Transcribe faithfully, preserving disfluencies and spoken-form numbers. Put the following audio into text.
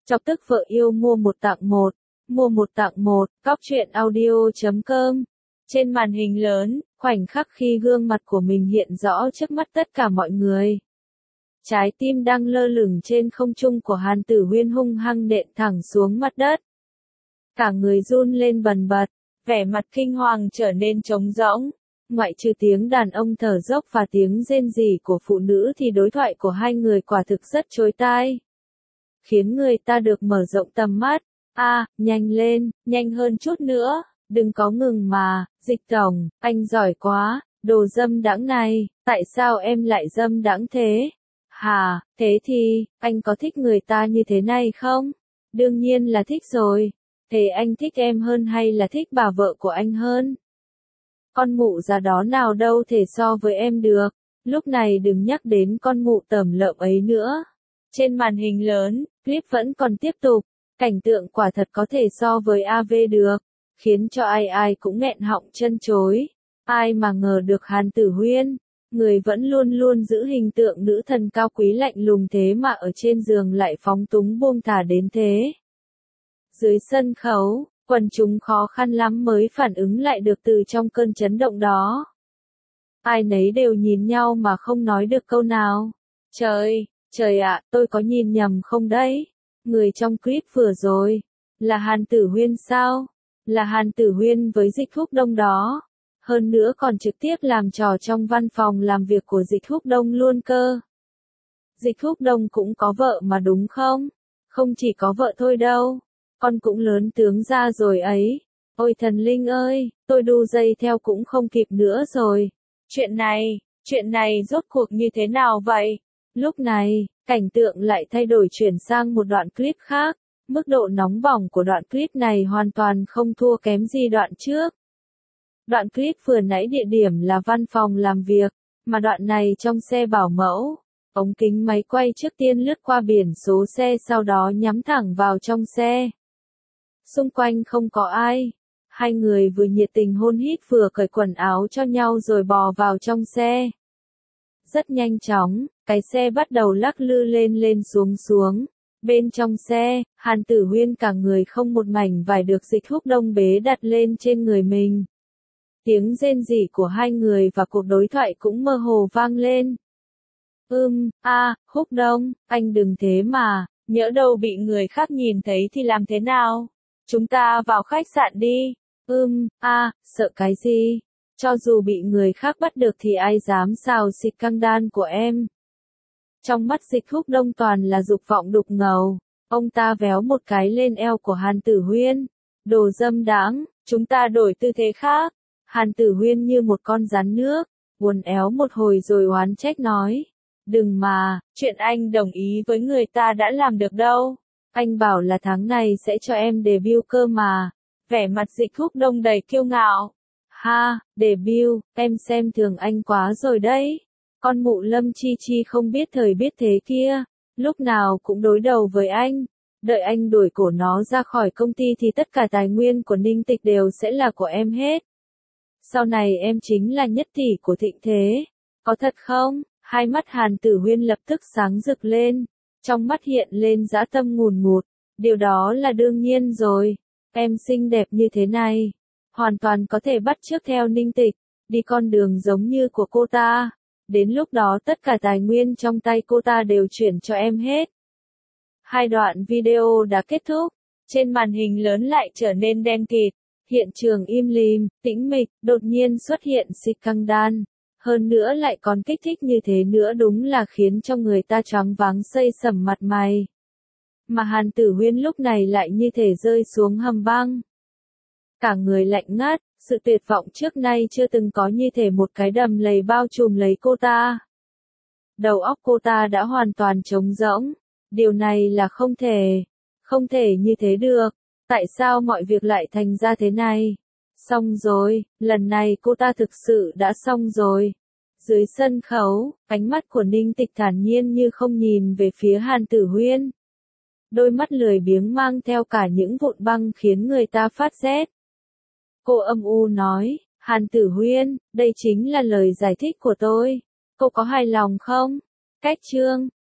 Chọc tức vợ yêu mua một tặng một, mua một tặng một, cóc truyện audio chấm com. Trên màn hình lớn, khoảnh khắc khi gương mặt của mình hiện rõ trước mắt tất cả mọi người. Trái tim đang lơ lửng trên không trung của Hàn Tử Huyên hung hăng nện thẳng xuống mặt đất. Cả người run lên bần bật, vẻ mặt kinh hoàng trở nên trống rỗng. Ngoại trừ tiếng đàn ông thở dốc và tiếng rên rỉ của phụ nữ thì đối thoại của hai người quả thực rất chói tai. Khiến người ta được mở rộng tầm mắt. A, à, nhanh lên, nhanh hơn chút nữa, đừng có ngừng mà, Dịch tổng, anh giỏi quá, đồ dâm đãng này, tại sao em lại dâm đãng thế? Hà, thế thì, anh có thích người ta như thế này không? Đương nhiên là thích rồi. Thế anh thích em hơn hay là thích bà vợ của anh hơn? Con mụ già đó nào đâu thể so với em được. Lúc này đừng nhắc đến con mụ tởm lợm ấy nữa. Trên màn hình lớn, clip vẫn còn tiếp tục. Cảnh tượng quả thật có thể so với a vê được. Khiến cho ai ai cũng nghẹn họng chân chối. Ai mà ngờ được Hàn Tử Huyên, người vẫn luôn luôn giữ hình tượng nữ thần cao quý lạnh lùng thế mà ở trên giường lại phóng túng buông thả đến thế. Dưới sân khấu, quần chúng khó khăn lắm mới phản ứng lại được từ trong cơn chấn động đó. Ai nấy đều nhìn nhau mà không nói được câu nào. Trời, trời ạ, tôi có nhìn nhầm không đấy? Người trong clip vừa rồi, là Hàn Tử Huyên sao? Là Hàn Tử Huyên với Dịch Húc Đông đó. Hơn nữa còn trực tiếp làm trò trong văn phòng làm việc của Dịch Húc Đông luôn cơ. Dịch Húc Đông cũng có vợ mà đúng không? Không chỉ có vợ thôi đâu. Con cũng lớn tướng ra rồi ấy. Ôi thần linh ơi, tôi đu dây theo cũng không kịp nữa rồi. Chuyện này, chuyện này rốt cuộc như thế nào vậy? Lúc này, cảnh tượng lại thay đổi chuyển sang một đoạn clip khác. Mức độ nóng bỏng của đoạn clip này hoàn toàn không thua kém gì đoạn trước. Đoạn clip vừa nãy địa điểm là văn phòng làm việc, mà đoạn này trong xe bảo mẫu. Ống kính máy quay trước tiên lướt qua biển số xe sau đó nhắm thẳng vào trong xe. Xung quanh không có ai. Hai người vừa nhiệt tình hôn hít vừa cởi quần áo cho nhau rồi bò vào trong xe. Rất nhanh chóng, cái xe bắt đầu lắc lư lên lên xuống xuống. Bên trong xe, Hàn Tử Huyên cả người không một mảnh vải được Dịch Húc Đông bế đặt lên trên người mình. Tiếng rên rỉ của hai người và cuộc đối thoại cũng mơ hồ vang lên. Ưm, a, à, Húc Đông, anh đừng thế mà, nhỡ đâu bị người khác nhìn thấy thì làm thế nào? Chúng ta vào khách sạn đi. Ưm, a, à, sợ cái gì? Cho dù bị người khác bắt được thì ai dám xào xịt căng đan của em. Trong mắt Dịch Húc Đông toàn là dục vọng đục ngầu. Ông ta véo một cái lên eo của Hàn Tử Huyên. Đồ dâm đãng, chúng ta đổi tư thế khác. Hàn Tử Huyên như một con rắn nước, uốn éo một hồi rồi oán trách nói. Đừng mà, chuyện anh đồng ý với người ta đã làm được đâu. Anh bảo là tháng này sẽ cho em debut cơ mà. Vẻ mặt Dịch Húc Đông đầy kiêu ngạo. Ha, debut, em xem thường anh quá rồi đấy. Con mụ Lâm Chi Chi không biết thời biết thế kia. Lúc nào cũng đối đầu với anh. Đợi anh đuổi cổ nó ra khỏi công ty thì tất cả tài nguyên của Ninh Tịch đều sẽ là của em hết. Sau này em chính là nhất tỷ của Thịnh Thế. Có thật không? Hai mắt Hàn Tử Huyên lập tức sáng rực lên. Trong mắt hiện lên dã tâm ngùn ngụt. Điều đó là đương nhiên rồi. Em xinh đẹp như thế này. Hoàn toàn có thể bắt chước theo Ninh Tịch. Đi con đường giống như của cô ta. Đến lúc đó tất cả tài nguyên trong tay cô ta đều chuyển cho em hết. Hai đoạn video đã kết thúc. Trên màn hình lớn lại trở nên đen kịt. Hiện trường im lìm, tĩnh mịch, đột nhiên xuất hiện xịt căng đan. Hơn nữa lại còn kích thích như thế nữa đúng là khiến cho người ta choáng váng xây sẩm mặt mày. Mà Hàn Tử Huyên lúc này lại như thể rơi xuống hầm băng. Cả người lạnh ngắt, sự tuyệt vọng trước nay chưa từng có như thể một cái đầm lầy bao trùm lấy cô ta. Đầu óc cô ta đã hoàn toàn trống rỗng. Điều này là không thể. Không thể như thế được. Tại sao mọi việc lại thành ra thế này? Xong rồi, lần này cô ta thực sự đã xong rồi. Dưới sân khấu, ánh mắt của Ninh Tịch thản nhiên như không nhìn về phía Hàn Tử Huyên. Đôi mắt lười biếng mang theo cả những vụn băng khiến người ta phát rét. Cô âm u nói, Hàn Tử Huyên, đây chính là lời giải thích của tôi. Cô có hài lòng không? Cách chương